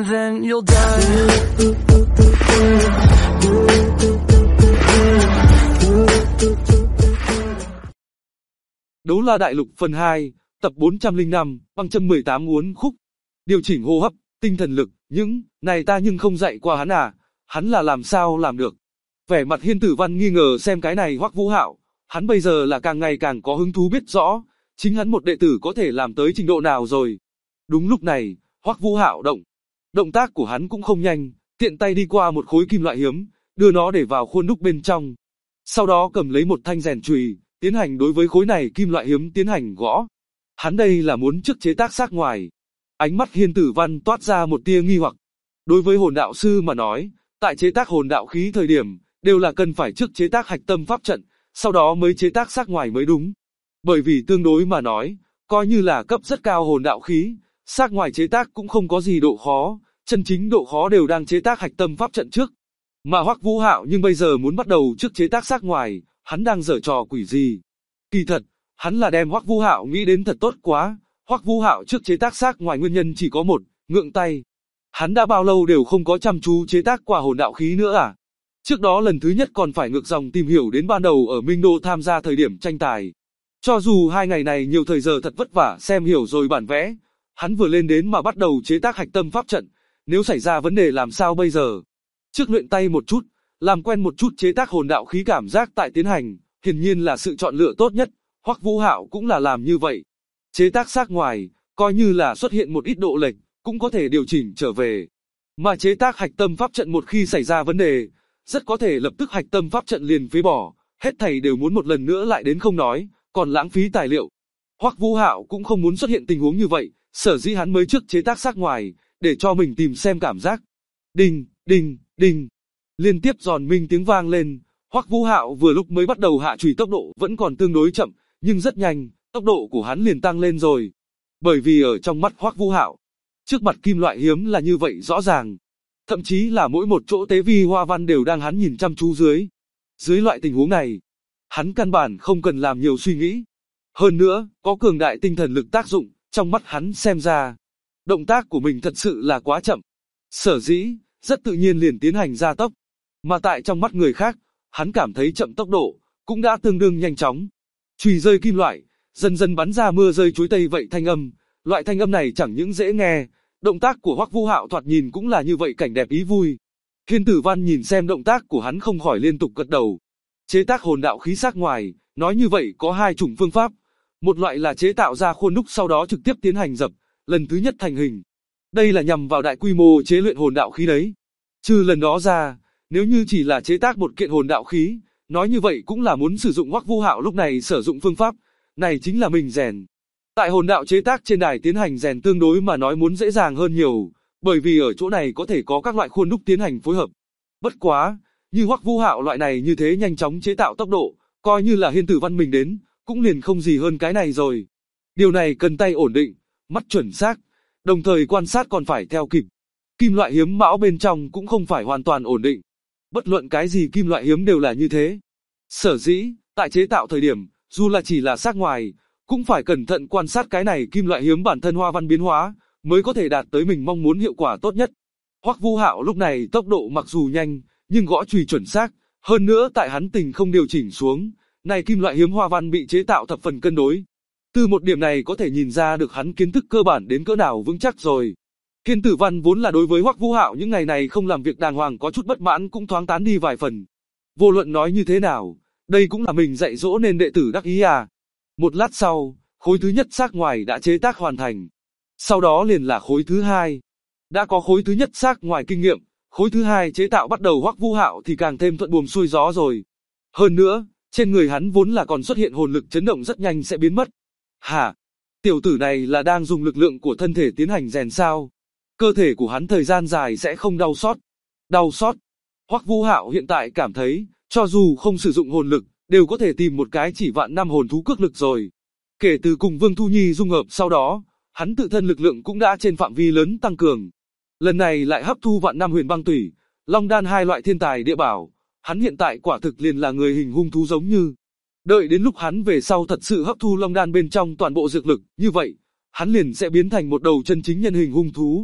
and then you'll die. Đấu La Đại Lục phần 2, tập 405, băng châm 18 uốn khúc. Điều chỉnh hô hấp, tinh thần lực, những này ta nhưng không dạy qua hắn à, hắn là làm sao làm được. Vẻ mặt Hiên Tử Văn nghi ngờ xem cái này Hoắc Vũ Hạo, hắn bây giờ là càng ngày càng có hứng thú biết rõ, chính hắn một đệ tử có thể làm tới trình độ nào rồi. Đúng lúc này, Hoắc Vũ Hạo động tác của hắn cũng không nhanh, tiện tay đi qua một khối kim loại hiếm, đưa nó để vào khuôn đúc bên trong. Sau đó cầm lấy một thanh rèn chùy, tiến hành đối với khối này kim loại hiếm tiến hành gõ. Hắn đây là muốn trước chế tác xác ngoài. Ánh mắt Hiên Tử Văn toát ra một tia nghi hoặc. Đối với hồn đạo sư mà nói, tại chế tác hồn đạo khí thời điểm, đều là cần phải trước chế tác hạch tâm pháp trận, sau đó mới chế tác xác ngoài mới đúng. Bởi vì tương đối mà nói, coi như là cấp rất cao hồn đạo khí, xác ngoài chế tác cũng không có gì độ khó, chân chính độ khó đều đang chế tác hạch tâm pháp trận trước. Mà Hoắc Vũ Hạo nhưng bây giờ muốn bắt đầu trước chế tác xác ngoài, hắn đang giở trò quỷ gì? Kỳ thật, hắn là đem Hoắc Vũ Hạo nghĩ đến thật tốt quá. Hoắc Vũ Hạo trước chế tác xác ngoài nguyên nhân chỉ có một, ngượng tay. Hắn đã bao lâu đều không có chăm chú chế tác qua hồn đạo khí nữa à? Trước đó lần thứ nhất còn phải ngược dòng tìm hiểu đến ban đầu ở Minh Đô tham gia thời điểm tranh tài. Cho dù 2 ngày này nhiều thời giờ thật vất vả xem hiểu rồi bản vẽ, hắn vừa lên đến mà bắt đầu chế tác hạch tâm pháp trận, nếu xảy ra vấn đề làm sao bây giờ? Trước luyện tay một chút, làm quen một chút chế tác hồn đạo khí cảm giác tại tiến hành, hiển nhiên là sự chọn lựa tốt nhất, Hoắc Vũ Hạo cũng là làm như vậy. Chế tác xác ngoài, coi như là xuất hiện một ít độ lệch, cũng có thể điều chỉnh trở về. Mà chế tác hạch tâm pháp trận một khi xảy ra vấn đề, rất có thể lập tức hạch tâm pháp trận liền phế bỏ, hết thảy đều muốn một lần nữa lại đến không nói, còn lãng phí tài liệu. Hoắc Vũ Hạo cũng không muốn xuất hiện tình huống như vậy, sở dĩ hắn mới trước chế tác xác ngoài, để cho mình tìm xem cảm giác. Đinh, đinh, đinh. Liên tiếp giòn minh tiếng vang lên, Hoắc Vũ Hạo vừa lúc mới bắt đầu hạ chùy tốc độ vẫn còn tương đối chậm, nhưng rất nhanh, tốc độ của hắn liền tăng lên rồi. Bởi vì ở trong mắt Hoắc Vũ Hạo, trước mặt kim loại hiếm là như vậy rõ ràng. Thậm chí là mỗi một chỗ tế vi hoa văn đều đang hắn nhìn chăm chú dưới. Dưới loại tình huống này, hắn căn bản không cần làm nhiều suy nghĩ. Hơn nữa, có cường đại tinh thần lực tác dụng, trong mắt hắn xem ra, động tác của mình thật sự là quá chậm. Sở dĩ, rất tự nhiên liền tiến hành gia tốc. Mà tại trong mắt người khác, hắn cảm thấy chậm tốc độ, cũng đã tương đương nhanh chóng. Chùy rơi kim loại, dần dần bắn ra mưa rơi chuối tây vậy thanh âm. Loại thanh âm này chẳng những dễ nghe, động tác của Hoắc Vũ Hạo thoạt nhìn cũng là như vậy cảnh đẹp ý vui. Hiên Tử Văn nhìn xem động tác của hắn không khỏi liên tục gật đầu. Chế tác hồn đạo khí xác ngoài, nói như vậy có 2 chủng phương pháp. Một loại là chế tạo ra khuôn đúc sau đó trực tiếp tiến hành dập, lần thứ nhất thành hình. Đây là nhằm vào đại quy mô chế luyện hồn đạo khí đấy. Trừ lần đó ra, nếu như chỉ là chế tác một kiện hồn đạo khí, nói như vậy cũng là muốn sử dụng Hoắc Vũ Hạo lúc này sử dụng phương pháp, này chính là mình rèn. Tại hồn đạo chế tác trên đài tiến hành rèn tương đối mà nói muốn dễ dàng hơn nhiều, bởi vì ở chỗ này có thể có các loại khuôn đúc tiến hành phối hợp. Bất quá, như Hoắc Vũ Hạo loại này như thế nhanh chóng chế tạo tốc độ, coi như là Hiên Tử Văn mình đến, cũng liền không gì hơn cái này rồi. Điều này cần tay ổn định, mắt chuẩn xác, đồng thời quan sát còn phải theo kịp. Kim loại hiếm mão bên trong cũng không phải hoàn toàn ổn định. Bất luận cái gì kim loại hiếm đều là như thế. Sở dĩ, tại chế tạo thời điểm, dù là chỉ là xác ngoài, cũng phải cẩn thận quan sát cái này kim loại hiếm bản thân hoa văn biến hóa, mới có thể đạt tới mình mong muốn hiệu quả tốt nhất. Hoắc Vũ Hạo lúc này tốc độ mặc dù nhanh, nhưng gõ chùy chuẩn xác, hơn nữa tại hắn tình không điều chỉnh xuống, này kim loại hiếm hoa văn bị chế tạo thập phần cân đối. Từ một điểm này có thể nhìn ra được hắn kiến thức cơ bản đến cỡ nào vững chắc rồi. Hiên Tử Văn vốn là đối với Hoắc Vũ Hạo những ngày này không làm việc đàng hoàng có chút bất mãn cũng thoáng tán đi vài phần. Vô luận nói như thế nào, đây cũng là mình dạy dỗ nên đệ tử đắc ý à. Một lát sau, khối thứ nhất xác ngoài đã chế tác hoàn thành. Sau đó liền là khối thứ hai. Đã có khối thứ nhất xác ngoài kinh nghiệm, khối thứ hai chế tạo bắt đầu Hoắc Vũ Hạo thì càng thêm thuận buồm xuôi gió rồi. Hơn nữa, trên người hắn vốn là còn xuất hiện hồn lực chấn động rất nhanh sẽ biến mất. Hả? Tiểu tử này là đang dùng lực lượng của thân thể tiến hành rèn sao? Cơ thể của hắn thời gian dài sẽ không đau xót. Đau xót. Hoắc Vũ Hạo hiện tại cảm thấy, cho dù không sử dụng hồn lực, đều có thể tìm một cái chỉ vạn năm hồn thú cước lực rồi. Kể từ cùng Vương Thu Nhi dung hợp sau đó, hắn tự thân lực lượng cũng đã trên phạm vi lớn tăng cường. Lần này lại hấp thu vạn năm huyền băng tủy, long đan 2 loại thiên tài địa bảo, hắn hiện tại quả thực liền là người hình hung thú giống như. Đợi đến lúc hắn về sau thật sự hấp thu long đan bên trong toàn bộ dược lực, như vậy, hắn liền sẽ biến thành một đầu chân chính nhân hình hung thú.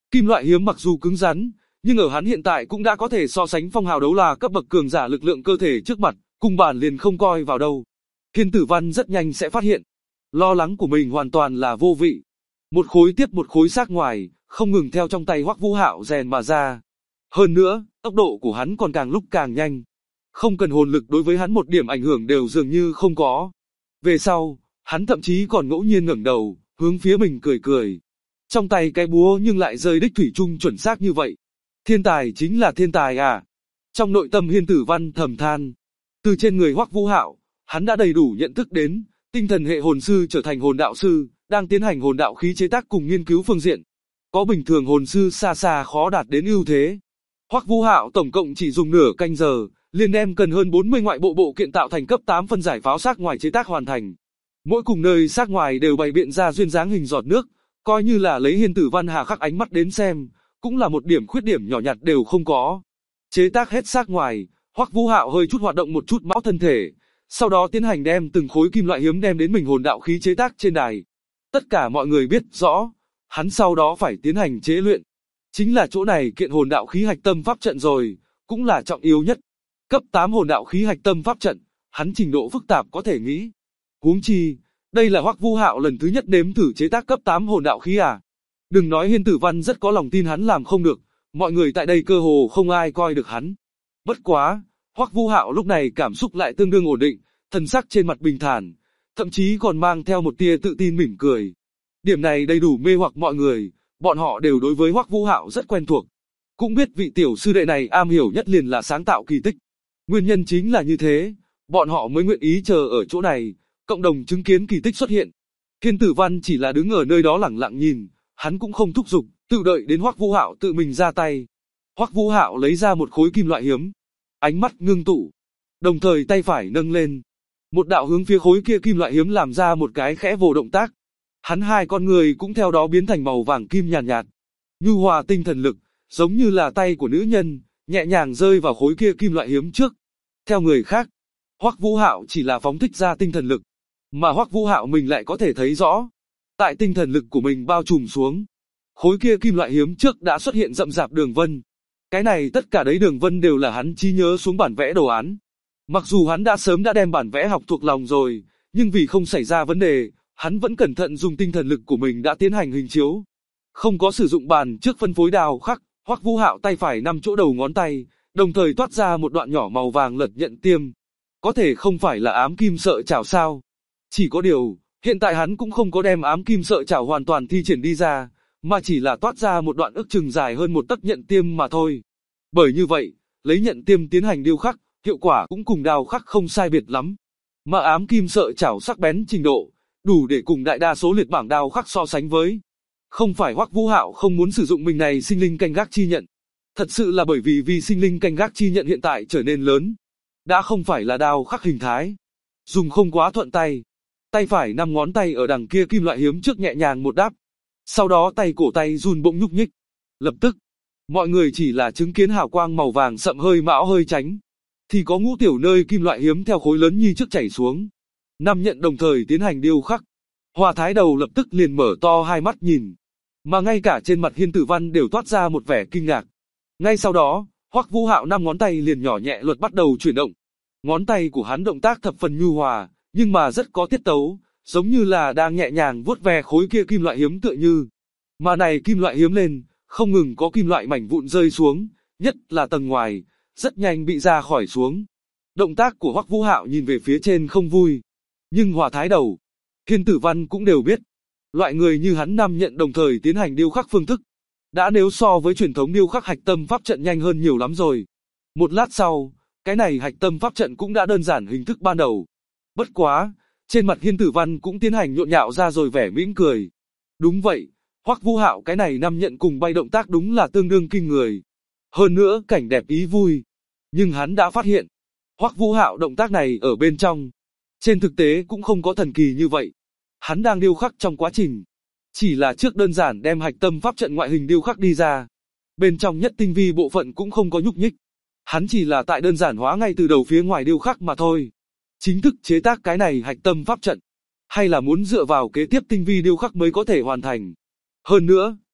Kim loại hiếm mặc dù cứng rắn, nhưng ở hắn hiện tại cũng đã có thể so sánh phong hào đấu la cấp bậc cường giả lực lượng cơ thể trước mặt, cùng bản liền không coi vào đâu. Thiên Tử Văn rất nhanh sẽ phát hiện, lo lắng của mình hoàn toàn là vô vị. Một khối tiếp một khối xác ngoài, không ngừng theo trong tay Hoắc Vũ Hạo rèn mà ra. Hơn nữa, tốc độ của hắn còn càng lúc càng nhanh. Không cần hồn lực đối với hắn một điểm ảnh hưởng đều dường như không có. Về sau, hắn thậm chí còn ngẫu nhiên ngẩng đầu, hướng phía mình cười cười. Trong tay cái búa nhưng lại rơi đích thủy chung chuẩn xác như vậy. Thiên tài chính là thiên tài à. Trong nội tâm Thiên Tử Văn thầm than. Từ trên người Hoắc Vũ Hạo, hắn đã đầy đủ nhận thức đến, tinh thần hệ hồn sư trở thành hồn đạo sư, đang tiến hành hồn đạo khí chế tác cùng nghiên cứu phương diện. Có bình thường hồn sư xa xa khó đạt đến ưu thế. Hoắc Vũ Hạo tổng cộng chỉ dùng nửa canh giờ, liền đem cần hơn 40 ngoại bộ kiện tạo thành cấp 8 phân giải pháo xác ngoài chế tác hoàn thành. Mỗi cùng nơi xác ngoài đều bày biện ra duyên dáng hình giọt nước, coi như là lấy Thiên Tử Văn hà khắc ánh mắt đến xem, cũng là một điểm khuyết điểm nhỏ nhặt đều không có. Chế tác hết xác ngoài, Hoắc Vũ Hạo hơi chút hoạt động một chút mão thân thể, sau đó tiến hành đem từng khối kim loại hiếm đem đến mình hồn đạo khí chế tác trên đài. Tất cả mọi người biết rõ, hắn sau đó phải tiến hành chế luyện. Chính là chỗ này kiện hồn đạo khí hạch tâm pháp trận rồi, cũng là trọng yếu nhất. Cấp 8 hồn đạo khí hạch tâm pháp trận, hắn trình độ phức tạp có thể nghĩ. Huống chi, đây là Hoắc Vũ Hạo lần thứ nhất nếm thử chế tác cấp 8 hồn đạo khí à. Đừng nói Thiên Tử Văn rất có lòng tin hắn làm không được, mọi người tại đây cơ hồ không ai coi được hắn. Bất quá, Hoắc Vũ Hạo lúc này cảm xúc lại tương đương ổn định, thần sắc trên mặt bình thản, thậm chí còn mang theo một tia tự tin mỉm cười. Điểm này đầy đủ mê hoặc mọi người, bọn họ đều đối với Hoắc Vũ Hạo rất quen thuộc. Cũng biết vị tiểu sư đệ này am hiểu nhất liền là sáng tạo kỳ tích. Nguyên nhân chính là như thế, bọn họ mới nguyện ý chờ ở chỗ này, cộng đồng chứng kiến kỳ tích xuất hiện. Thiên Tử Văn chỉ là đứng ở nơi đó lẳng lặng nhìn, hắn cũng không thúc giục, tự đợi đến Hoắc Vũ Hạo tự mình ra tay. Hoắc Vũ Hạo lấy ra một khối kim loại hiếm, ánh mắt ngưng tụ, đồng thời tay phải nâng lên. Một đạo hướng phía khối kia kim loại hiếm làm ra một cái khẽ vồ động tác. Hắn hai con người cũng theo đó biến thành màu vàng kim nhàn nhạt, nhu hòa tinh thần lực, giống như là tay của nữ nhân, nhẹ nhàng rơi vào khối kia kim loại hiếm trước. Theo người khác, Hoắc Vũ Hạo chỉ là phóng thích ra tinh thần lực, mà Hoắc Vũ Hạo mình lại có thể thấy rõ. Tại tinh thần lực của mình bao trùm xuống, khối kia kim loại hiếm trước đã xuất hiện rậm rạp đường vân. Cái này tất cả đấy đường vân đều là hắn trí nhớ xuống bản vẽ đồ án. Mặc dù hắn đã sớm đã đem bản vẽ học thuộc lòng rồi, nhưng vì không xảy ra vấn đề, hắn vẫn cẩn thận dùng tinh thần lực của mình đã tiến hành hình chiếu. Không có sử dụng bàn trước phân phối đào khắc, Hoắc Vũ Hạo tay phải nằm chỗ đầu ngón tay, đồng thời toát ra một đoạn nhỏ màu vàng lật nhận tiêm. Có thể không phải là ám kim sợi chảo sao? Chỉ có điều, hiện tại hắn cũng không có đem ám kim sợi chảo hoàn toàn thi triển đi ra, mà chỉ là toát ra một đoạn ước chừng dài hơn một tấc nhận tiêm mà thôi. Bởi như vậy, lấy nhận tiêm tiến hành điêu khắc, hiệu quả cũng cùng đào khắc không sai biệt lắm. Mà ám kim sợi chảo sắc bén trình độ, đủ để cùng đại đa số liệt bảng đào khắc so sánh với. Không phải Hoắc Vũ Hạo không muốn sử dụng mình này sinh linh canh gác chi nhận. Thật sự là bởi vì sinh linh canh gác chi nhận hiện tại trở nên lớn. Đã không phải là đào khắc hình thái. Dùng không quá thuận tay. Tay phải 5 ngón tay ở đằng kia kim loại hiếm trước nhẹ nhàng một đáp. Sau đó tay cổ tay run bỗng nhúc nhích. Lập tức, mọi người chỉ là chứng kiến hào quang màu vàng sậm hơi mão hơi tránh. Thì có ngũ tiểu nơi kim loại hiếm theo khối lớn nhi trước chảy xuống. 5 nhận đồng thời tiến hành điêu khắc. Hoa Thái Đầu lập tức liền mở to hai mắt nhìn. Mà ngay cả trên mặt Thiên Tử Văn đều toát ra một vẻ kinh ngạc. Ngay sau đó, Hoắc Vũ Hạo 5 ngón tay liền nhỏ nhẹ luật bắt đầu chuyển động. Ngón tay của hắn động tác thập phần nhu hòa, nhưng mà rất có tiết tấu, giống như là đang nhẹ nhàng vuốt ve khối kia kim loại hiếm tựa như. Mà này kim loại hiếm lên, không ngừng có kim loại mảnh vụn rơi xuống, nhất là tầng ngoài, rất nhanh bị ra khỏi xuống. Động tác của Hoắc Vũ Hạo nhìn về phía trên không vui. Nhưng Hoa Thái Đầu, Thiên Tử Văn cũng đều biết. Loại người như hắn 5 nhận đồng thời tiến hành điêu khắc phương thức. Đã nếu so với truyền thống điêu khắc hạch tâm pháp trận nhanh hơn nhiều lắm rồi. Một lát sau, cái này hạch tâm pháp trận cũng đã đơn giản hình thức ban đầu. Bất quá, trên mặt Thiên Tử Văn cũng tiến hành nhộn nhạo ra rồi vẻ mỉm cười. Đúng vậy, Hoắc Vũ Hạo cái này 5 nhận cùng bay động tác đúng là tương đương kinh người. Hơn nữa cảnh đẹp ý vui. Nhưng hắn đã phát hiện, Hoắc Vũ Hạo động tác này ở bên trong. Trên thực tế cũng không có thần kỳ như vậy. Hắn đang điêu khắc trong quá trình. Chỉ là trước đơn giản đem hạch tâm pháp trận ngoại hình điêu khắc đi ra. Bên trong nhất tinh vi bộ phận cũng không có nhúc nhích. Hắn chỉ là tại đơn giản hóa ngay từ đầu phía ngoài điêu khắc mà thôi. Chính thức chế tác cái này hạch tâm pháp trận. Hay là muốn dựa vào kế tiếp tinh vi điêu khắc mới có thể hoàn thành. Hơn nữa,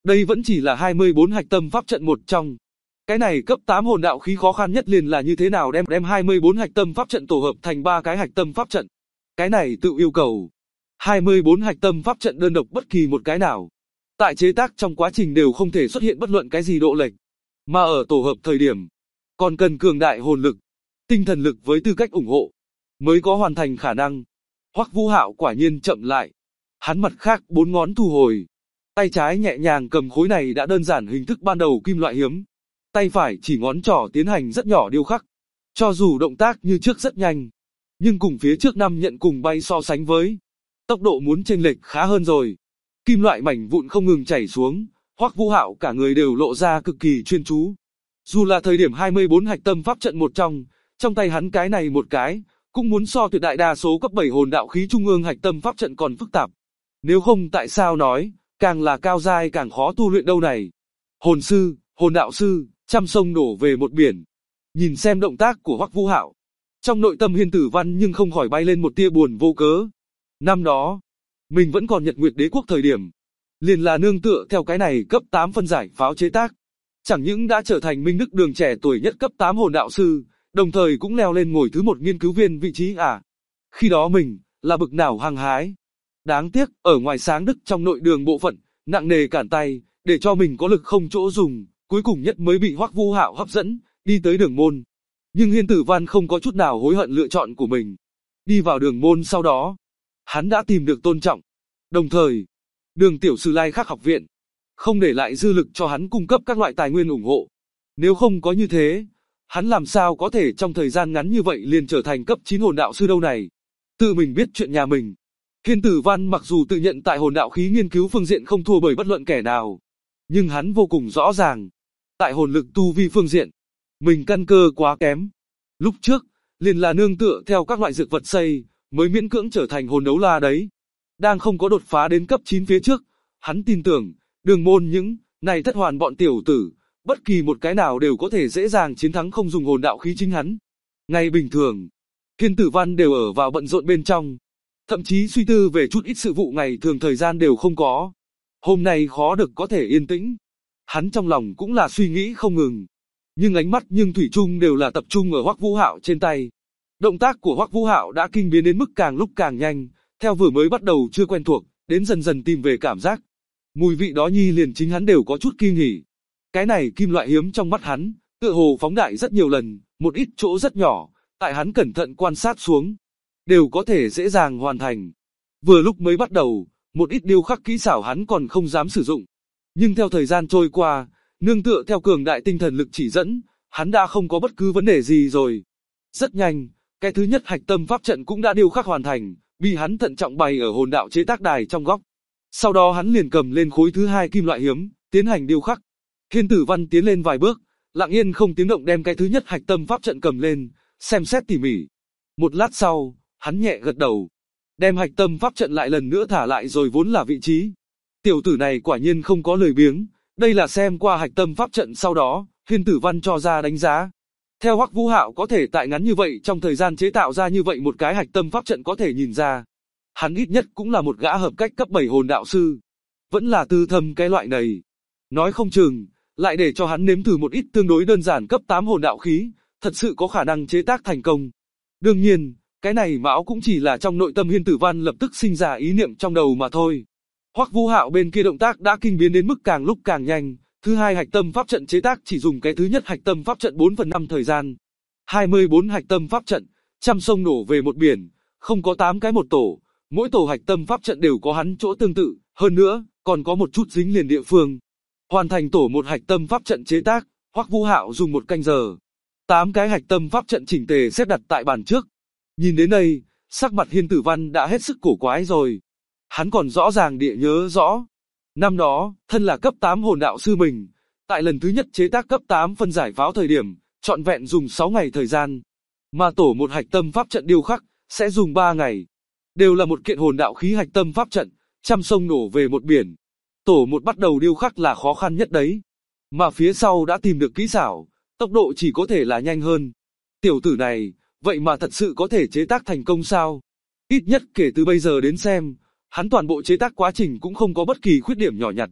Đây vẫn chỉ là 24 hạch tâm pháp trận một trong. Cái này cấp 8 hồn đạo khí khó khăn nhất liền là như thế nào đem 24 hạch tâm pháp trận tổ hợp thành 3 cái hạch tâm pháp trận. Cái này tự yêu cầu. 24 hạch tâm pháp trận đơn độc bất kỳ một cái nào. Tại chế tác trong quá trình đều không thể xuất hiện bất luận cái gì độ lệch. Mà ở tổ hợp thời điểm, còn cần cường đại hồn lực, tinh thần lực với tư cách ủng hộ, mới có hoàn thành khả năng. Hoắc Vũ Hạo quả nhiên chậm lại. Hắn mặt khác 4 ngón thu hồi. Tay trái nhẹ nhàng cầm khối này đã đơn giản hình thức ban đầu kim loại hiếm. Tay phải chỉ ngón trỏ tiến hành rất nhỏ điêu khắc. Cho dù động tác như trước rất nhanh, nhưng cùng phía trước 5 nhận cùng bay so sánh với, tốc độ muốn chênh lệch khá hơn rồi. Kim loại mảnh vụn không ngừng chảy xuống, Hoắc Vũ Hạo cả người đều lộ ra cực kỳ chuyên chú. Dù là thời điểm 24 hạch tâm pháp trận một trong tay hắn cái này một cái, cũng muốn so tuyệt đại đa số cấp 7 hồn đạo khí trung ương hạch tâm pháp trận còn phức tạp. Nếu không tại sao nói, càng là cao giai càng khó tu luyện đâu này. Hồn sư, hồn đạo sư, trăm sông đổ về một biển. Nhìn xem động tác của Hoắc Vũ Hạo, trong nội tâm Hiên Tử Văn nhưng không khỏi bay lên một tia buồn vô cớ. Năm đó, mình vẫn còn Nhật Nguyệt Đế quốc thời điểm, liền là nương tựa theo cái này cấp 8 phân giải pháo chế tác, chẳng những đã trở thành Minh Đức Đường trẻ tuổi nhất cấp 8 hồn đạo sư, đồng thời cũng leo lên ngồi thứ 1 nghiên cứu viên vị trí à. Khi đó mình, là bực nào hăng hái. Đáng tiếc, ở ngoài sáng đức trong nội đường bộ phận, nặng nề cản tay, để cho mình có lực không chỗ dùng, cuối cùng nhất mới bị Hoắc Vũ Hạo hấp dẫn, đi tới đường môn. Nhưng Hiên Tử Văn không có chút nào hối hận lựa chọn của mình. Đi vào đường môn sau đó, hắn đã tìm được tôn trọng. Đồng thời, Đường Tiểu Sử Lai Khắc học viện, không để lại dư lực cho hắn cung cấp các loại tài nguyên ủng hộ. Nếu không có như thế, hắn làm sao có thể trong thời gian ngắn như vậy liền trở thành cấp 9 hồn đạo sư đâu này. Tự mình biết chuyện nhà mình. Hiên Tử Văn mặc dù tự nhận tại hồn đạo khí nghiên cứu phương diện không thua bởi bất luận kẻ nào, nhưng hắn vô cùng rõ ràng, tại hồn lực tu vi phương diện, mình căn cơ quá kém. Lúc trước, liền là nương tựa theo các loại dược vật xây, mới miễn cưỡng trở thành hồn đấu la đấy. Đang không có đột phá đến cấp 9 phía trước, hắn tin tưởng, đường môn những này thất hoàn bọn tiểu tử, bất kỳ một cái nào đều có thể dễ dàng chiến thắng không dùng hồn đạo khí chính hắn. Ngày bình thường, Hiên Tử Văn đều ở vào bận rộn bên trong, thậm chí suy tư về chút ít sự vụ ngày thường thời gian đều không có. Hôm nay khó được có thể yên tĩnh. Hắn trong lòng cũng là suy nghĩ không ngừng. Nhưng ánh mắt nhưng thủy chung đều là tập trung ở Hoắc Vũ Hạo trên tay. Động tác của Hoắc Vũ Hạo đã kinh biến đến mức càng lúc càng nhanh, theo vừa mới bắt đầu chưa quen thuộc, đến dần dần tìm về cảm giác. Mùi vị đó nhi liền chính hắn đều có chút kinh hỉ. Cái này kim loại hiếm trong mắt hắn, tựa hồ phóng đại rất nhiều lần, một ít chỗ rất nhỏ, tại hắn cẩn thận quan sát xuống, đều có thể dễ dàng hoàn thành. Vừa lúc mới bắt đầu, một ít điêu khắc kỹ xảo hắn còn không dám sử dụng. Nhưng theo thời gian trôi qua, nương tựa theo cường đại tinh thần lực chỉ dẫn, hắn đã không có bất cứ vấn đề gì rồi. Rất nhanh, cái thứ nhất hạch tâm pháp trận cũng đã điêu khắc hoàn thành, bị hắn thận trọng bày ở hồn đạo chế tác đài trong góc. Sau đó hắn liền cầm lên khối thứ hai kim loại hiếm, tiến hành điêu khắc. Hiên Tử Văn tiến lên vài bước, lặng yên không tiếng động đem cái thứ nhất hạch tâm pháp trận cầm lên, xem xét tỉ mỉ. Một lát sau, hắn nhẹ gật đầu, đem hạch tâm pháp trận lại lần nữa thả lại rồi vốn là vị trí. Tiểu tử này quả nhiên không có lười biếng, đây là xem qua hạch tâm pháp trận sau đó, Hiên Tử Văn cho ra đánh giá. Theo Hoắc Vũ Hạo có thể tại ngắn như vậy trong thời gian chế tạo ra như vậy một cái hạch tâm pháp trận có thể nhìn ra, hắn ít nhất cũng là một gã hợp cách cấp 7 hồn đạo sư, vẫn là tư thâm cái loại này. Nói không chừng, lại để cho hắn nếm thử một ít tương đối đơn giản cấp 8 hồn đạo khí, thật sự có khả năng chế tác thành công. Đương nhiên, cái này mão cũng chỉ là trong nội tâm Hiên Tử Văn lập tức sinh ra ý niệm trong đầu mà thôi. Hoắc Vũ Hạo bên kia động tác đã kinh biến đến mức càng lúc càng nhanh, thứ hai hạch tâm pháp trận chế tác chỉ dùng cái thứ nhất hạch tâm pháp trận 4/5 thời gian. 24 hạch tâm pháp trận, trăm sông đổ về một biển, không có 8 cái một tổ, mỗi tổ hạch tâm pháp trận đều có hắn chỗ tương tự, hơn nữa, còn có một chút dính liền địa phương. Hoàn thành tổ một hạch tâm pháp trận chế tác, Hoắc Vũ Hạo dùng 1 canh giờ. 8 cái hạch tâm pháp trận chỉnh tề xếp đặt tại bàn trước. Nhìn đến đây, sắc mặt Hiên Tử Văn đã hết sức cổ quái rồi. Hắn còn rõ ràng địa nhớ rõ. Năm đó, thân là cấp 8 hồn đạo sư mình, tại lần thứ nhất chế tác cấp 8 phân giải pháo thời điểm, trọn vẹn dùng 6 ngày thời gian. Mà tổ một hạch tâm pháp trận điêu khắc, sẽ dùng 3 ngày. Đều là một kiện hồn đạo khí hạch tâm pháp trận, trăm sông đổ về một biển. Tổ một bắt đầu điêu khắc là khó khăn nhất đấy. Mà phía sau đã tìm được kỹ xảo, tốc độ chỉ có thể là nhanh hơn. Tiểu tử này, vậy mà thật sự có thể chế tác thành công sao? Ít nhất kể từ bây giờ đến xem, hắn toàn bộ chế tác quá trình cũng không có bất kỳ khuyết điểm nhỏ nhặt.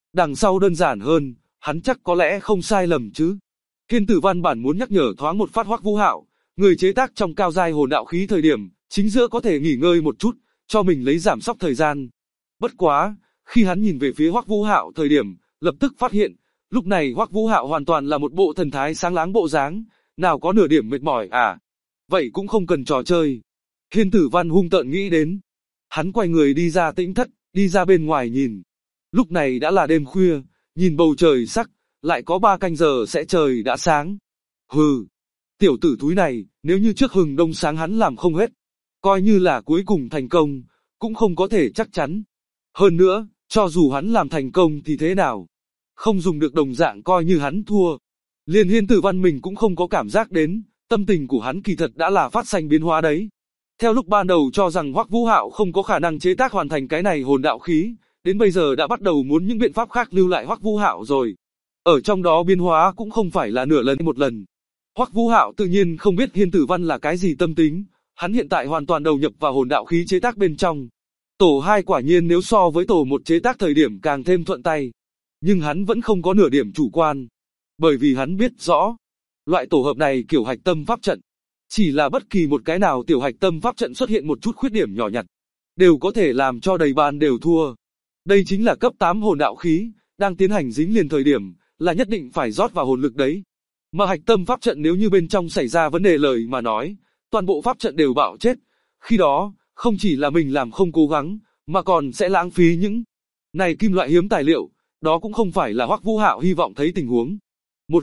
Đằng sau đơn giản hơn, hắn chắc có lẽ không sai lầm chứ. Hiên Tử Văn bản muốn nhắc nhở thoáng một phát Hoắc Vũ Hạo, người chế tác trong cao giai hồn đạo khí thời điểm, chính giữa có thể nghỉ ngơi một chút, cho mình lấy giảm sóc thời gian. Bất quá, khi hắn nhìn về phía Hoắc Vũ Hạo thời điểm, lập tức phát hiện, lúc này Hoắc Vũ Hạo hoàn toàn là một bộ thần thái sáng láng bộ dáng, nào có nửa điểm mệt mỏi à. Vậy cũng không cần trò chơi. Hiên Tử Văn hung tợn nghĩ đến. Hắn quay người đi ra tĩnh thất, đi ra bên ngoài nhìn. Lúc này đã là đêm khuya, nhìn bầu trời sắc, lại có 3 canh giờ sẽ trời đã sáng. Hừ, tiểu tử thúi này, nếu như trước hừng đông sáng hắn làm không hết, coi như là cuối cùng thành công, cũng không có thể chắc chắn. Hơn nữa, cho dù hắn làm thành công thì thế nào? Không dùng được đồng dạng coi như hắn thua. Liền Hiên Tử Văn mình cũng không có cảm giác đến, tâm tình của hắn kỳ thật đã là phát sinh biến hóa đấy. Theo lúc ban đầu cho rằng Hoắc Vũ Hạo không có khả năng chế tác hoàn thành cái này hồn đạo khí, đến bây giờ đã bắt đầu muốn những biện pháp khác lưu lại Hoắc Vũ Hạo rồi. Ở trong đó biến hóa cũng không phải là nửa lần một lần. Hoắc Vũ Hạo tự nhiên không biết Hiên Tử Văn là cái gì tâm tính, hắn hiện tại hoàn toàn đầu nhập vào hồn đạo khí chế tác bên trong. Tổ 2 quả nhiên nếu so với tổ 1 chế tác thời điểm càng thêm thuận tay. Nhưng hắn vẫn không có nửa điểm chủ quan. Bởi vì hắn biết rõ, loại tổ hợp này kiểu hạch tâm pháp trận, chỉ là bất kỳ một cái nào tiểu hạch tâm pháp trận xuất hiện một chút khuyết điểm nhỏ nhặt, đều có thể làm cho đầy bàn đều thua. Đây chính là cấp 8 hồn đạo khí, đang tiến hành dính liền thời điểm, là nhất định phải rót vào hồn lực đấy. Mà hạch tâm pháp trận nếu như bên trong xảy ra vấn đề lời mà nói, toàn bộ pháp trận đều bạo chết. Khi đó, không chỉ là mình làm không cố gắng, mà còn sẽ lãng phí những này kim loại hiếm tài liệu, đó cũng không phải là Hoắc Vũ Hạo hy vọng thấy tình huống. Một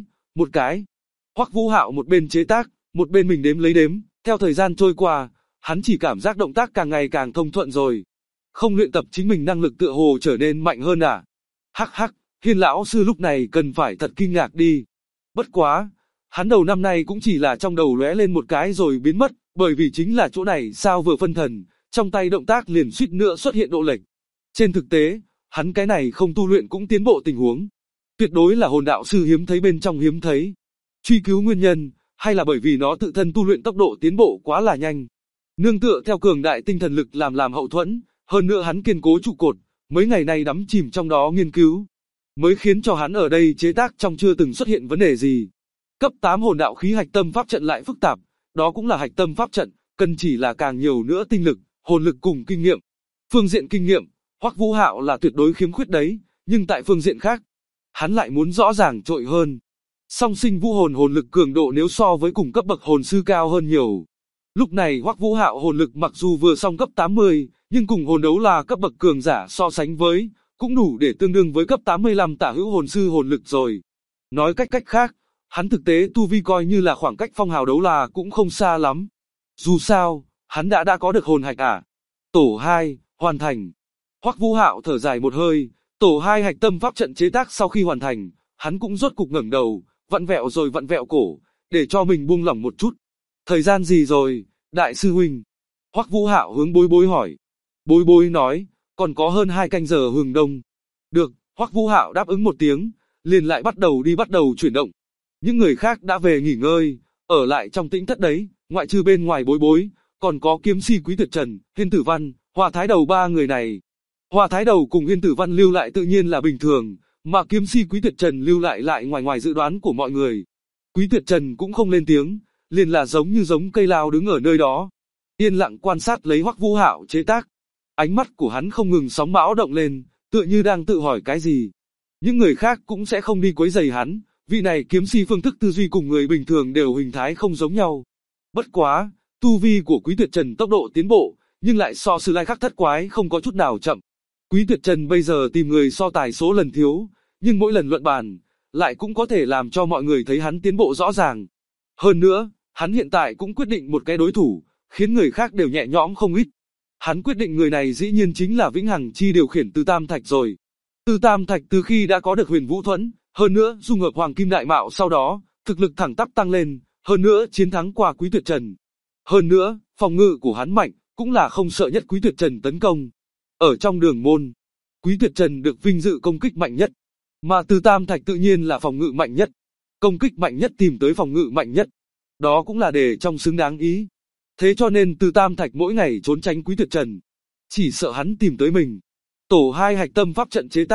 cái. Hoắc Vũ Hạo một bên chế tác, một bên mình đếm lấy đếm, theo thời gian trôi qua, hắn chỉ cảm giác động tác càng ngày càng thông thuận rồi. Không luyện tập chính mình năng lực tựa hồ trở nên mạnh hơn à? Hắc hắc, Hiên lão sư lúc này cần phải thật kinh ngạc đi. Bất quá, hắn đầu năm nay cũng chỉ là trong đầu lóe lên một cái rồi biến mất, bởi vì chính là chỗ này sao vừa phân thần, trong tay động tác liền suýt nữa xuất hiện độ lệch. Trên thực tế, hắn cái này không tu luyện cũng tiến bộ tình huống. Tuyệt đối là hồn đạo sư hiếm thấy bên trong hiếm thấy. Truy cứu nguyên nhân, hay là bởi vì nó tự thân tu luyện tốc độ tiến bộ quá là nhanh. Nương tựa theo cường đại tinh thần lực làm hậu thuẫn, hơn nữa hắn kiên cố trụ cột, mấy ngày nay đắm chìm trong đó nghiên cứu, mới khiến cho hắn ở đây chế tác trong chưa từng xuất hiện vấn đề gì. Cấp 8 hồn đạo khí hạch tâm pháp trận lại phức tạp, đó cũng là hạch tâm pháp trận, cần chỉ là càng nhiều nữa tinh lực, hồn lực cùng kinh nghiệm. Phương diện kinh nghiệm, Hoắc Vũ Hạo là tuyệt đối khiếm khuyết đấy, nhưng tại phương diện khác, hắn lại muốn rõ ràng trội hơn. Song sinh vũ hồn lực cường độ nếu so với cùng cấp bậc hồn sư cao hơn nhiều. Lúc này Hoắc Vũ Hạo hồn lực mặc dù vừa xong cấp 80, nhưng cùng hồn đấu là cấp bậc cường giả so sánh với, cũng đủ để tương đương với cấp 85 tả hữu hồn sư hồn lực rồi. Nói cách khác, hắn thực tế tu vi coi như là khoảng cách phong hào đấu là cũng không xa lắm. Dù sao, hắn đã có được hồn hạch à. Tổ 2, hoàn thành. Hoắc Vũ Hạo thở dài một hơi, tổ 2 hạch tâm pháp trận chế tác sau khi hoàn thành, hắn cũng rốt cục ngẩng đầu, vặn vẹo rồi vặn vẹo cổ, để cho mình buông lỏng một chút. Thời gian gì rồi, đại sư huynh? Hoắc Vũ Hạo hướng Bối Bối hỏi. Bối Bối nói, còn có hơn 2 canh giờ hừng đông. Được, Hoắc Vũ Hạo đáp ứng một tiếng, liền lại bắt đầu chuyển động. Những người khác đã về nghỉ ngơi, ở lại trong tĩnh thất đấy, ngoại trừ bên ngoài Bối Bối, còn có kiếm si Quý Tuyệt Trần, Hiên Tử Văn, Hoa Thái Đầu 3 người này. Hoa Thái Đầu cùng Hiên Tử Văn lưu lại tự nhiên là bình thường, mà kiếm si Quý Tuyệt Trần lưu lại ngoài dự đoán của mọi người. Quý Tuyệt Trần cũng không lên tiếng, liền là giống cây lao đứng ở nơi đó, yên lặng quan sát lấy Hoắc Vũ Hạo chế tác. Ánh mắt của hắn không ngừng sóng bão động lên, tựa như đang tự hỏi cái gì. Những người khác cũng sẽ không đi quấy rầy hắn, vị này kiếm si phương thức tư duy cùng người bình thường đều hình thái không giống nhau. Bất quá, tu vi của Quý Tuyệt Trần tốc độ tiến bộ, nhưng lại so Sử Lai Khắc Thất Quái không có chút nào chậm. Quý Tuyệt Trần bây giờ tìm người so tài số lần thiếu, nhưng mỗi lần luận bàn, lại cũng có thể làm cho mọi người thấy hắn tiến bộ rõ ràng. Hơn nữa, hắn hiện tại cũng quyết định một cái đối thủ, khiến người khác đều nhẹ nhõm không ít. Hắn quyết định người này dĩ nhiên chính là Vĩnh Hằng Chi điều khiển Từ Tam Thạch rồi. Từ Tam Thạch từ khi đã có được Huyền Vũ Thuẫn, hơn nữa dung hợp Hoàng Kim Đại Mạo sau đó, thực lực thẳng tắp tăng lên, hơn nữa chiến thắng qua Quý Tuyệt Trần. Hơn nữa, phòng ngự của hắn mạnh, cũng là không sợ nhất Quý Tuyệt Trần tấn công. Ở trong đường môn, Quý Tuyệt Trần được vinh dự công kích mạnh nhất, mà Từ Tam Thạch tự nhiên là phòng ngự mạnh nhất. Công kích mạnh nhất tìm tới phòng ngự mạnh nhất. Đó cũng là để trong xứng đáng ý. Thế cho nên Từ Tam Thạch mỗi ngày trốn tránh Quý Tuyệt Trần, chỉ sợ hắn tìm tới mình. Tổ 2 hạch tâm pháp trận chế tác,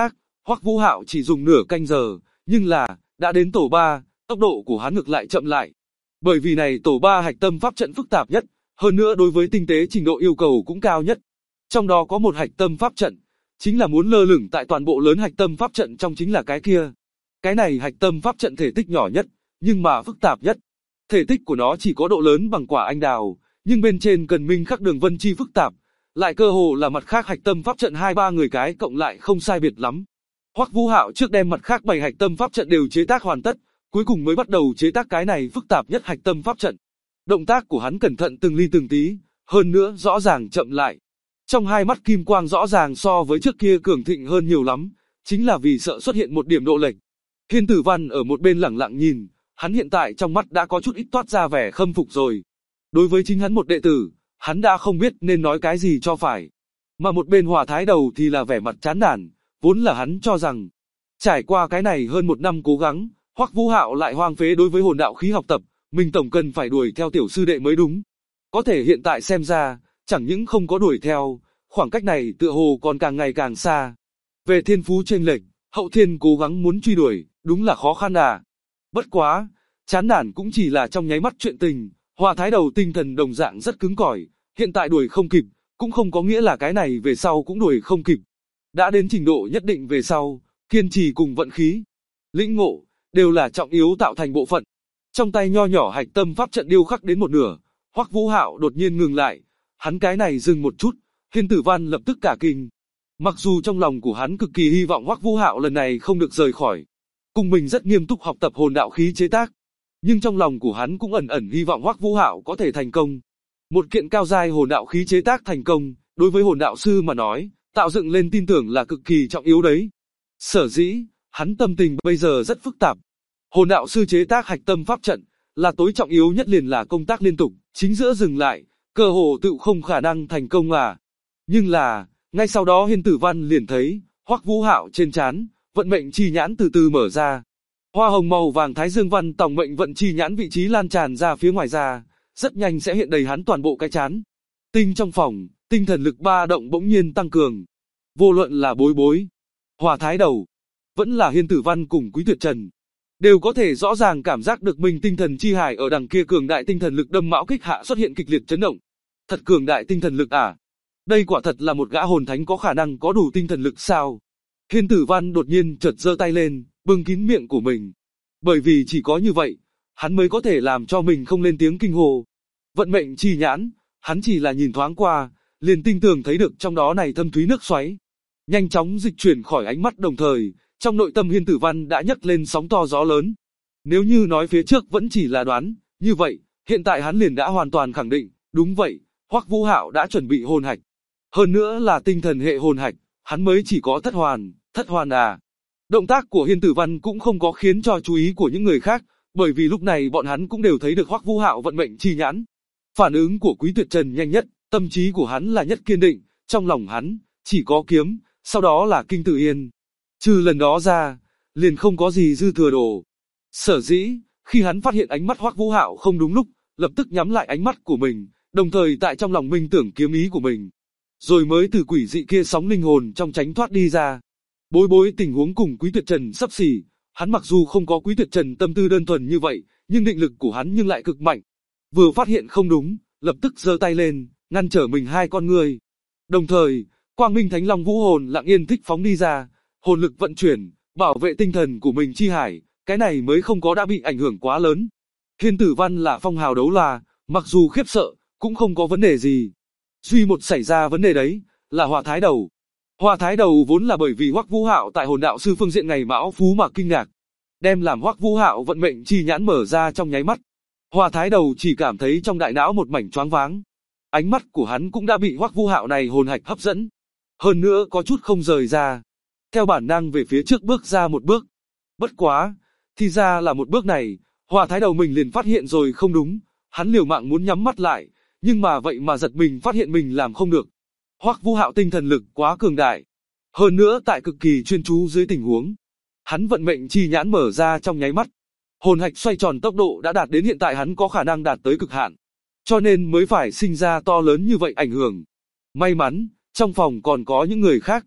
Hoắc Vũ Hạo chỉ dùng nửa canh giờ, nhưng là, đã đến tổ 3, tốc độ của hắn ngược lại chậm lại. Bởi vì này tổ 3 hạch tâm pháp trận phức tạp nhất, hơn nữa đối với tinh tế trình độ yêu cầu cũng cao nhất. Trong đó có một hạch tâm pháp trận, chính là muốn lơ lửng tại toàn bộ lớn hạch tâm pháp trận trong chính là cái kia. Cái này hạch tâm pháp trận thể tích nhỏ nhất, nhưng mà phức tạp nhất. Thể tích của nó chỉ có độ lớn bằng quả anh đào, nhưng bên trên cần minh khắc đường vân chi phức tạp, lại cơ hồ là mặt khác hạch tâm pháp trận 2-3 người cái cộng lại không sai biệt lắm. Hoắc Vũ Hạo trước đem mặt khác 7 hạch tâm pháp trận đều chế tác hoàn tất, cuối cùng mới bắt đầu chế tác cái này phức tạp nhất hạch tâm pháp trận. Động tác của hắn cẩn thận từng ly từng tí, hơn nữa rõ ràng chậm lại. Trong hai mắt kim quang rõ ràng so với trước kia cường thịnh hơn nhiều lắm, chính là vì sợ xuất hiện một điểm độ lệch. Hiên Tử Văn ở một bên lẳng lặng nhìn, hắn hiện tại trong mắt đã có chút ít toát ra vẻ khâm phục rồi. Đối với chính hắn một đệ tử, hắn đã không biết nên nói cái gì cho phải. Mà một bên Hỏa Thái Đầu thì là vẻ mặt chán nản, vốn là hắn cho rằng, trải qua cái này hơn một năm cố gắng, Hoắc Vũ Hạo lại hoang phế đối với hồn đạo khí học tập, mình tổng cần phải đuổi theo tiểu sư đệ mới đúng. Có thể hiện tại xem ra, chẳng những không có đuổi theo, khoảng cách này tựa hồ còn càng ngày càng xa. Về thiên phú chênh lệch, hậu thiên cố gắng muốn truy đuổi, đúng là khó khăn à. Bất quá, chán nản cũng chỉ là trong nháy mắt chuyện tình, Hỏa Thái Đầu tinh thần đồng dạng rất cứng cỏi, hiện tại đuổi không kịp, cũng không có nghĩa là cái này về sau cũng đuổi không kịp. Đã đến trình độ nhất định về sau, kiên trì cùng vận khí, lĩnh ngộ, đều là trọng yếu tạo thành bộ phận. Trong tay nho nhỏ hạch tâm pháp trận điêu khắc đến một nửa, Hoắc Vũ Hạo đột nhiên ngừng lại, hắn cái này dừng một chút, Hiên Tử Văn lập tức cả kinh. Mặc dù trong lòng của hắn cực kỳ hy vọng Hoắc Vũ Hạo lần này không được rời khỏi, cùng mình rất nghiêm túc học tập hồn đạo khí chế tác, nhưng trong lòng của hắn cũng ẩn ẩn hy vọng Hoắc Vũ Hạo có thể thành công. Một kiện cao giai hồn đạo khí chế tác thành công, đối với hồn đạo sư mà nói, tạo dựng lên tin tưởng là cực kỳ trọng yếu đấy. Sở dĩ, hắn tâm tình bây giờ rất phức tạp. Hồn đạo sư chế tác hạch tâm pháp trận, là tối trọng yếu nhất liền là công tác liên tục, chính giữa dừng lại, cơ hồ tự không khả năng thành công à. Nhưng là, ngay sau đó Hiên Tử Văn liền thấy, Hoắc Vũ Hạo trên trán, vận mệnh chi nhãn từ từ mở ra. Hoa hồng màu vàng thái dương văn tổng mệnh vận chi nhãn vị trí lan tràn ra phía ngoài ra, rất nhanh sẽ hiện đầy hắn toàn bộ cái trán. Tinh trong phòng, tinh thần lực ba động bỗng nhiên tăng cường. Vô luận là Bối Bối, Hỏa Thái Đầu, vẫn là Hiên Tử Văn cùng Quý Tuyệt Trần, đều có thể rõ ràng cảm giác được mình tinh thần chi hải ở đằng kia cường đại tinh thần lực đâm mão kích hạ xuất hiện kịch liệt chấn động. Thật cường đại tinh thần lực à? Đây quả thật là một gã hồn thánh có khả năng có đủ tinh thần lực sao? Hiên Tử Văn đột nhiên chợt giơ tay lên, bưng kín miệng của mình. Bởi vì chỉ có như vậy, hắn mới có thể làm cho mình không lên tiếng kinh hô. Vận mệnh chi nhãn, hắn chỉ là nhìn thoáng qua, liền tinh tường thấy được trong đó này thâm thúy nước xoáy. Nhanh chóng dịch chuyển khỏi ánh mắt đồng thời, trong nội tâm Hiên Tử Văn đã nhấc lên sóng to gió lớn. Nếu như nói phía trước vẫn chỉ là đoán, như vậy, hiện tại hắn liền đã hoàn toàn khẳng định, đúng vậy, Hoắc Vũ Hạo đã chuẩn bị hồn hạch. Hơn nữa là tinh thần hệ hồn hạch, hắn mới chỉ có thất hoàn à. Động tác của Hiên Tử Văn cũng không có khiến cho chú ý của những người khác, bởi vì lúc này bọn hắn cũng đều thấy được Hoắc Vũ Hạo vận mệnh chi nhãn. Phản ứng của Quý Tuyệt Trần nhanh nhất, tâm trí của hắn là nhất kiên định, trong lòng hắn chỉ có kiếm, sau đó là Kinh Tử Yên. Trừ lần đó ra, liền không có gì dư thừa đồ. Sở dĩ, khi hắn phát hiện ánh mắt Hoắc Vũ Hạo không đúng lúc, lập tức nhắm lại ánh mắt của mình, đồng thời tại trong lòng minh tưởng kiếm ý của mình. Rồi mới từ quỷ dị kia sóng linh hồn trong tránh thoát đi ra. Bối Bối tình huống cùng Quý Tuyệt Trần sắp xỉ, hắn mặc dù không có Quý Tuyệt Trần tâm tư đơn thuần như vậy, nhưng định lực của hắn nhưng lại cực mạnh. Vừa phát hiện không đúng, lập tức giơ tay lên, ngăn trở mình hai con người. Đồng thời, Quang Minh Thánh Long Vũ hồn lặng yên thích phóng đi ra, hồn lực vận chuyển, bảo vệ tinh thần của mình chi hải, cái này mới không có đã bị ảnh hưởng quá lớn. Hiên Tử Văn là phong hào đấu la, mặc dù khiếp sợ, cũng không có vấn đề gì. Duy một xảy ra vấn đề đấy, là Hỏa Thái Đầu. Hỏa Thái Đầu vốn là bởi vì Hoắc Vũ Hạo tại hồn đạo sư phương diện ngày mão phú mà kinh ngạc, đem làm Hoắc Vũ Hạo vận mệnh chi nhãn mở ra trong nháy mắt. Hỏa Thái Đầu chỉ cảm thấy trong đại não một mảnh choáng váng. Ánh mắt của hắn cũng đã bị Hoắc Vũ Hạo này hồn hạch hấp dẫn. Hơn nữa có chút không rời ra. Theo bản năng về phía trước bước ra một bước. Bất quá, thì ra là một bước này, Hỏa Thái Đầu mình liền phát hiện rồi không đúng. Hắn liều mạng muốn nhắm mắt lại, nhưng mà vậy mà giật mình phát hiện mình làm không được. Hoắc Vũ Hạo tinh thần lực quá cường đại. Hơn nữa tại cực kỳ chuyên chú dưới tình huống, hắn vận mệnh chi nhãn mở ra trong nháy mắt. Hồn hạch xoay tròn tốc độ đã đạt đến hiện tại hắn có khả năng đạt tới cực hạn. Cho nên mới phải sinh ra to lớn như vậy ảnh hưởng. May mắn, trong phòng còn có những người khác.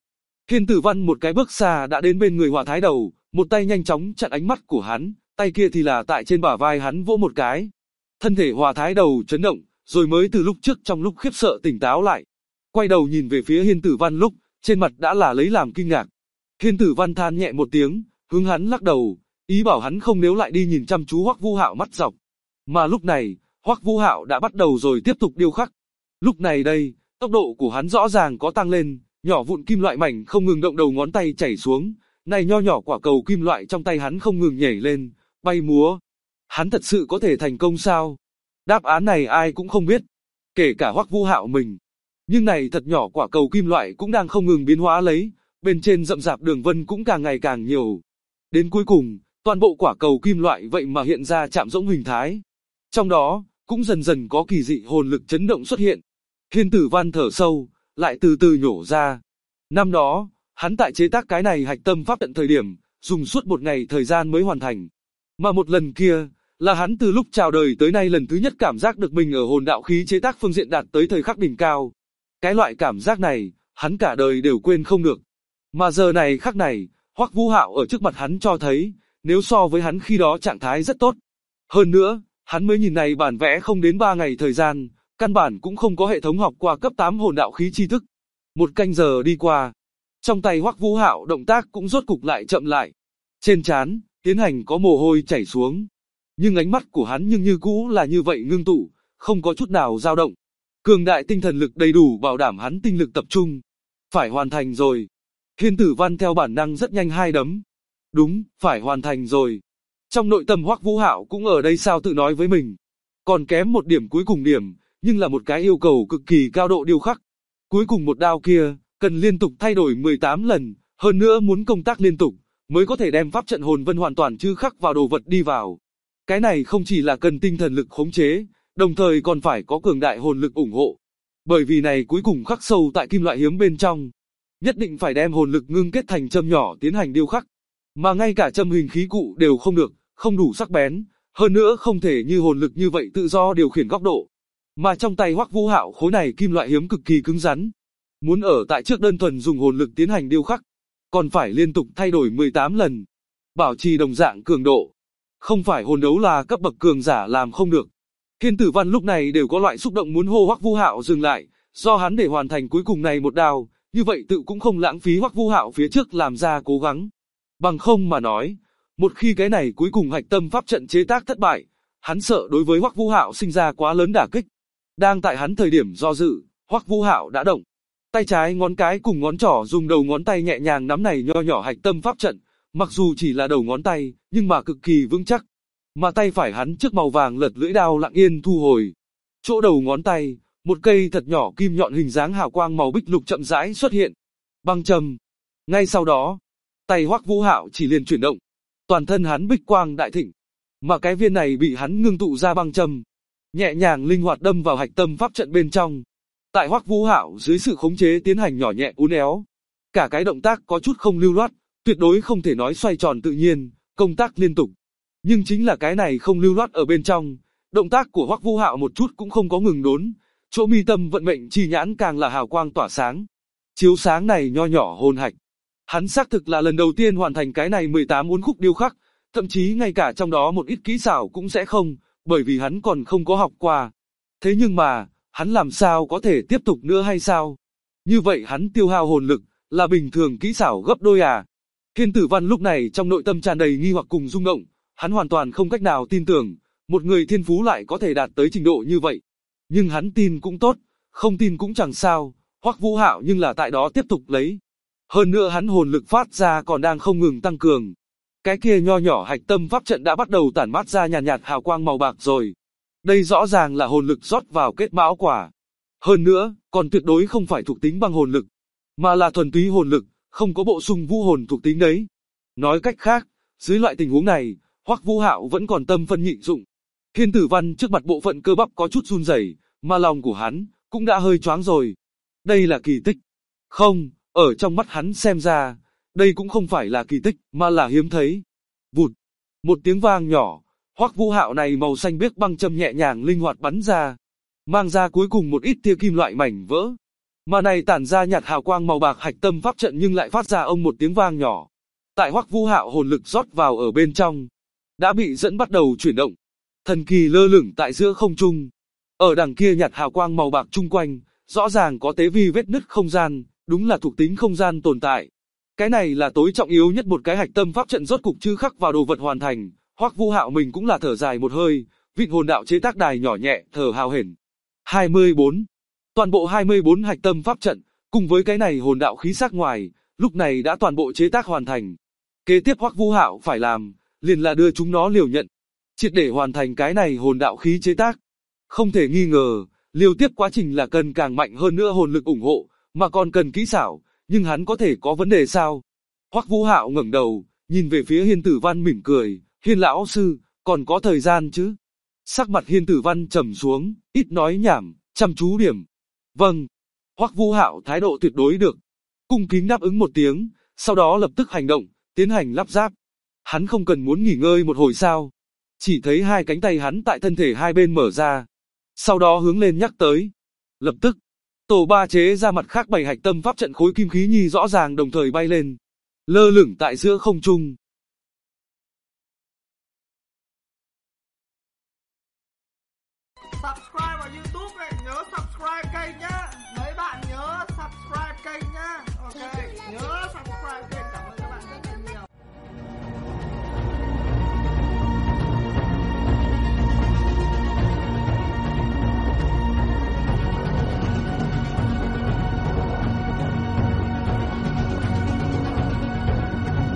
Thiên Tử Văn một cái bước xa đã đến bên người Hỏa Thái Đầu, một tay nhanh chóng chặn ánh mắt của hắn, tay kia thì là tại trên bả vai hắn vỗ một cái. Thân thể Hỏa Thái Đầu chấn động, rồi mới từ lúc trước trong lúc khiếp sợ tỉnh táo lại. Quay đầu nhìn về phía Thiên Tử Văn lúc, trên mặt đã là lấy làm kinh ngạc. Thiên Tử Văn than nhẹ một tiếng, hướng hắn lắc đầu, ý bảo hắn không nếu lại đi nhìn chăm chú Hoắc Vũ Hạo mắt dọc. Mà lúc này, Hoắc Vũ Hạo đã bắt đầu rồi tiếp tục điêu khắc. Lúc này đây, tốc độ của hắn rõ ràng có tăng lên, nhỏ vụn kim loại mảnh không ngừng động đầu ngón tay chảy xuống, này nho nhỏ quả cầu kim loại trong tay hắn không ngừng nhảy lên, bay múa. Hắn thật sự có thể thành công sao? Đáp án này ai cũng không biết, kể cả Hoắc Vũ Hạo mình. Nhưng này thật nhỏ quả cầu kim loại cũng đang không ngừng biến hóa lấy, bên trên rậm rạp đường vân cũng càng ngày càng nhiều. Đến cuối cùng, toàn bộ quả cầu kim loại vậy mà hiện ra chạm rỗng hình thái. Trong đó, cũng dần dần có kỳ dị hồn lực chấn động xuất hiện. Thiên Tử Văn thở sâu, lại từ từ nhổ ra. Năm đó, hắn tại chế tác cái này hạch tâm pháp trận thời điểm, dùng suốt một ngày thời gian mới hoàn thành. Mà một lần kia, là hắn từ lúc chào đời tới nay lần thứ nhất cảm giác được mình ở hồn đạo khí chế tác phương diện đạt tới thời khắc đỉnh cao. Cái loại cảm giác này, hắn cả đời đều quên không được. Mà giờ này khắc này, Hoắc Vũ Hạo ở trước mặt hắn cho thấy, nếu so với hắn khi đó trạng thái rất tốt. Hơn nữa, hắn mới nhìn này bản vẽ không đến 3 ngày thời gian, căn bản cũng không có hệ thống học qua cấp 8 hồn đạo khí tri thức. Một canh giờ đi qua, trong tay Hoắc Vũ Hạo động tác cũng rốt cục lại chậm lại. Trên trán, Tiến Hành có mồ hôi chảy xuống. Nhưng ánh mắt của hắn nhưng như cũ là như vậy ngưng tụ, không có chút nào dao động. Cường đại tinh thần lực đầy đủ bảo đảm hắn tinh lực tập trung. Phải hoàn thành rồi. Thiên Tử Văn theo bản năng rất nhanh hai đấm. Đúng, phải hoàn thành rồi. Trong nội tâm Hoắc Vũ Hạo cũng ở đây sao tự nói với mình. Còn kém một điểm cuối cùng điểm, nhưng là một cái yêu cầu cực kỳ cao độ điêu khắc. Cuối cùng một đao kia, cần liên tục thay đổi 18 lần, hơn nữa muốn công tác liên tục, mới có thể đem pháp trận hồn vân hoàn toàn chư khắc vào đồ vật đi vào. Cái này không chỉ là cần tinh thần lực khống chế, đồng thời còn phải có cường đại hồn lực ủng hộ. Bởi vì này cuối cùng khắc sâu tại kim loại hiếm bên trong. Nhất định phải đem hồn lực ngưng kết thành châm nhỏ tiến hành điêu khắc. Mà ngay cả châm hình khí cụ đều không được, không đủ sắc bén, hơn nữa không thể như hồn lực như vậy tự do điều khiển góc độ. Mà trong tay Hoắc Vũ Hạo khối này kim loại hiếm cực kỳ cứng rắn. Muốn ở tại trước đơn thuần dùng hồn lực tiến hành điêu khắc, còn phải liên tục thay đổi 18 lần. Bảo trì đồng dạng cường độ. Không phải hồn đấu là cấp bậc cường giả làm không được. Thiên Tử Văn lúc này đều có loại xúc động muốn hô Hoắc Vũ Hạo dừng lại, do hắn để hoàn thành cuối cùng này một đao, như vậy tự cũng không lãng phí Hoắc Vũ Hạo phía trước làm ra cố gắng. Bằng không mà nói, một khi cái này cuối cùng hạch tâm pháp trận chế tác thất bại, hắn sợ đối với Hoắc Vũ Hạo sinh ra quá lớn đả kích. Đang tại hắn thời điểm do dự, Hoắc Vũ Hạo đã động. Tay trái ngón cái cùng ngón trỏ dùng đầu ngón tay nhẹ nhàng nắm này nho nhỏ hạch tâm pháp trận, mặc dù chỉ là đầu ngón tay, nhưng mà cực kỳ vững chắc. Mà tay phải hắn trước màu vàng lật lưỡi đao lặng yên thu hồi. Chỗ đầu ngón tay, một cây thật nhỏ kim nhọn hình dáng hào quang màu bích lục chậm rãi xuất hiện. Băng châm. Ngay sau đó, tay Hoắc Vũ Hạo chỉ liền chuyển động. Toàn thân hắn bích quang đại thịnh. Mà cái viên này bị hắn ngưng tụ ra băng châm, nhẹ nhàng linh hoạt đâm vào hạch tâm pháp trận bên trong. Tại Hoắc Vũ Hạo dưới sự khống chế tiến hành nhỏ nhẹ uốn éo. Cả cái động tác có chút không lưu loát, tuyệt đối không thể nói xoay tròn tự nhiên, công tác liên tục. Nhưng chính là cái này không lưu loát ở bên trong, động tác của Hoắc Vũ Hạo một chút cũng không có ngừng đốn, chỗ mi tâm vận mệnh chi nhãn càng là hào quang tỏa sáng. Chiếu sáng này nho nhỏ hồn hạch. Hắn xác thực là lần đầu tiên hoàn thành cái này 18 uốn khúc điêu khắc, thậm chí ngay cả trong đó một ít kỹ xảo cũng sẽ không, bởi vì hắn còn không có học qua. Thế nhưng mà, hắn làm sao có thể tiếp tục nữa hay sao? Như vậy hắn tiêu hao hồn lực, là bình thường kỹ xảo gấp đôi à? Thiên Tử Văn lúc này trong nội tâm tràn đầy nghi hoặc cùng rung động, hắn hoàn toàn không cách nào tin tưởng, một người thiên phú lại có thể đạt tới trình độ như vậy. Nhưng hắn tin cũng tốt, không tin cũng chẳng sao, Hoắc Vũ Hạo nhưng là tại đó tiếp tục lấy. Hơn nữa hắn hồn lực phát ra còn đang không ngừng tăng cường. Cái kia nho nhỏ hạch tâm pháp trận đã bắt đầu tản mát ra nhàn nhạt hào quang màu bạc rồi. Đây rõ ràng là hồn lực rót vào kết mão quả. Hơn nữa, còn tuyệt đối không phải thuộc tính băng hồn lực, mà là thuần túy hồn lực, không có bổ sung vũ hồn thuộc tính đấy. Nói cách khác, dưới loại tình huống này, Hoắc Vũ Hạo vẫn còn tâm phân nhị dụng. Thiên Tử Văn trước mặt bộ phận cơ bắp có chút run rẩy, mà lòng của hắn cũng đã hơi choáng rồi. Đây là kỳ tích. Không, ở trong mắt hắn xem ra, đây cũng không phải là kỳ tích, mà là hiếm thấy. Vụt, một tiếng vang nhỏ, Hoắc Vũ Hạo này màu xanh biếc băng châm nhẹ nhàng linh hoạt bắn ra, mang ra cuối cùng một ít tia kim loại mảnh vỡ. Mà này tản ra nhạt hào quang màu bạc hạch tâm pháp trận nhưng lại phát ra ông một tiếng vang nhỏ. Tại Hoắc Vũ Hạo hồn lực rót vào ở bên trong, đã bị dẫn bắt đầu chuyển động. Thần kỳ lơ lửng tại giữa không trung. Ở đằng kia nhạt hào quang màu bạc chung quanh, rõ ràng có tế vi vết nứt không gian, đúng là thuộc tính không gian tồn tại. Cái này là tối trọng yếu nhất, một cái hạch tâm pháp trận rốt cục chư khắc vào đồ vật hoàn thành. Hoắc Vũ Hạo mình cũng là thở dài một hơi, vịn hồn đạo chế tác đài nhỏ nhẹ, thở hào hển. 24. Toàn bộ 24 hạch tâm pháp trận, cùng với cái này hồn đạo khí sắc ngoài, lúc này đã toàn bộ chế tác hoàn thành. Kế tiếp Hoắc Vũ Hạo phải làm, liền là đưa chúng nó liều nhận. Triệt để hoàn thành cái này hồn đạo khí chế tác. Không thể nghi ngờ, liều tiếp quá trình là cần càng mạnh hơn nữa hồn lực ủng hộ, mà còn cần kỹ xảo, nhưng hắn có thể có vấn đề sao? Hoắc Vũ Hạo ngẩng đầu, nhìn về phía Hiên Tử Văn mỉm cười, Hiên lão sư, còn có thời gian chứ? Sắc mặt Hiên Tử Văn trầm xuống, ít nói nhảm, chăm chú điểm. Vâng. Hoắc Vũ Hạo thái độ tuyệt đối được. Cung kính đáp ứng một tiếng, sau đó lập tức hành động, tiến hành lắp ráp. Hắn không cần muốn nghỉ ngơi một hồi sao? Chỉ thấy hai cánh tay hắn tại thân thể hai bên mở ra. Sau đó hướng lên nhắc tới. Lập tức, tổ ba chế ra mặt khác 7 hạch tâm pháp trận khối kim khí nhi rõ ràng đồng thời bay lên. Lơ lửng tại giữa không trung. Subscribe vào YouTube này, nhớ subscribe kênh nhá. Mấy bạn nhớ subscribe kênh nhá. Ok, nhớ